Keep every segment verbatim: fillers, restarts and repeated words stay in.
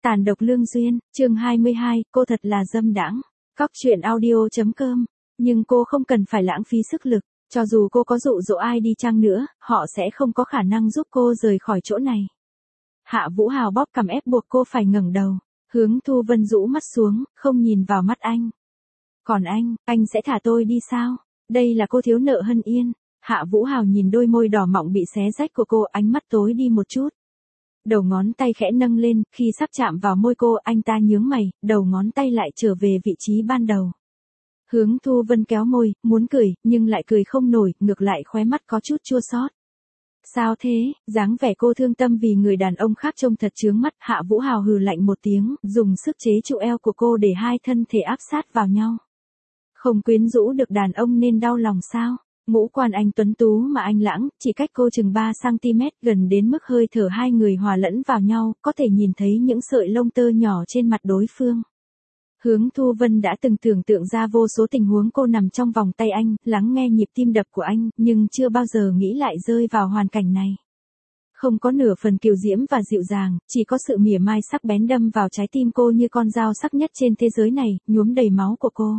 Tàn độc lương duyên, chương hai mươi hai, cô thật là dâm đãng. Cóc truyện audio chấm com. Nhưng cô không cần phải lãng phí sức lực, cho dù cô có dụ dỗ ai đi chăng nữa, họ sẽ không có khả năng giúp cô rời khỏi chỗ này. Hạ Vũ Hào bóp cằm ép buộc cô phải ngẩng đầu, Hướng Thu Vân rũ mắt xuống, không nhìn vào mắt anh. Còn anh, anh sẽ thả tôi đi sao? Đây là cô thiếu nợ Hân Yên. Hạ Vũ Hào nhìn đôi môi đỏ mọng bị xé rách của cô, ánh mắt tối đi một chút. Đầu ngón tay khẽ nâng lên, khi sắp chạm vào môi cô, anh ta nhướng mày, đầu ngón tay lại trở về vị trí ban đầu. Hướng Thu Vân kéo môi, muốn cười, nhưng lại cười không nổi, ngược lại khóe mắt có chút chua xót. Sao thế? Dáng vẻ cô thương tâm vì người đàn ông khác trông thật chướng mắt. Hạ Vũ Hào hừ lạnh một tiếng, dùng sức chế trụ eo của cô để hai thân thể áp sát vào nhau. Không quyến rũ được đàn ông nên đau lòng sao? Ngũ quan anh tuấn tú mà anh lãng, chỉ cách cô chừng ba xăng ti mét, gần đến mức hơi thở hai người hòa lẫn vào nhau, có thể nhìn thấy những sợi lông tơ nhỏ trên mặt đối phương. Hướng Thu Vân đã từng tưởng tượng ra vô số tình huống cô nằm trong vòng tay anh, lắng nghe nhịp tim đập của anh, nhưng chưa bao giờ nghĩ lại rơi vào hoàn cảnh này. Không có nửa phần kiều diễm và dịu dàng, chỉ có sự mỉa mai sắc bén đâm vào trái tim cô như con dao sắc nhất trên thế giới này, nhuốm đầy máu của cô.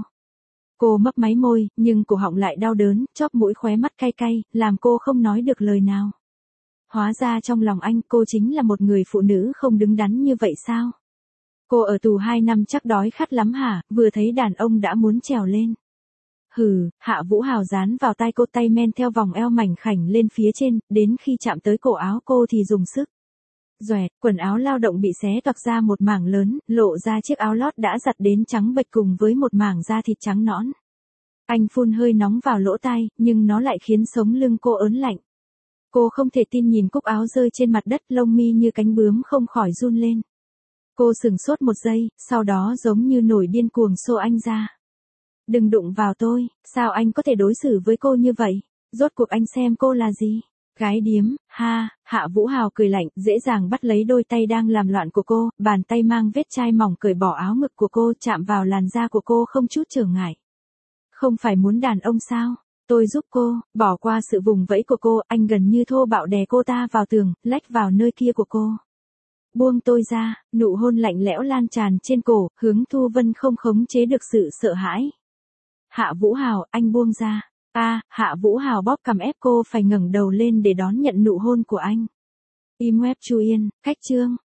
Cô mấp máy môi, nhưng cổ họng lại đau đớn, chóp mũi khóe mắt cay cay, làm cô không nói được lời nào. Hóa ra trong lòng anh cô chính là một người phụ nữ không đứng đắn như vậy sao? Cô ở tù hai năm chắc đói khát lắm hả, vừa thấy đàn ông đã muốn trèo lên. Hừ, Hạ Vũ Hào dán vào tay cô, tay men theo vòng eo mảnh khảnh lên phía trên, đến khi chạm tới cổ áo cô thì dùng sức. Doẹt, quần áo lao động bị xé toạc ra một mảng lớn, lộ ra chiếc áo lót đã giặt đến trắng bệch cùng với một mảng da thịt trắng nõn. Anh phun hơi nóng vào lỗ tai, nhưng nó lại khiến sống lưng cô ớn lạnh. Cô không thể tin nhìn cúc áo rơi trên mặt đất, lông mi như cánh bướm không khỏi run lên. Cô sửng sốt một giây, sau đó giống như nổi điên cuồng xô anh ra. Đừng đụng vào tôi, sao anh có thể đối xử với cô như vậy? Rốt cuộc anh xem cô là gì? Gái điếm, ha, Hạ Vũ Hào cười lạnh, dễ dàng bắt lấy đôi tay đang làm loạn của cô, bàn tay mang vết chai mỏng cởi bỏ áo ngực của cô, chạm vào làn da của cô không chút trở ngại. Không phải muốn đàn ông sao? Tôi giúp cô. Bỏ qua sự vùng vẫy của cô, anh gần như thô bạo đè cô ta vào tường, lách vào nơi kia của cô. Buông tôi ra, nụ hôn lạnh lẽo lan tràn trên cổ, Hướng Thu Vân không khống chế được sự sợ hãi. Hạ Vũ Hào, anh buông ra. A, à, Hạ Vũ Hào bóp cằm ép cô phải ngẩng đầu lên để đón nhận nụ hôn của anh. Im web Chu Yên, cách chương.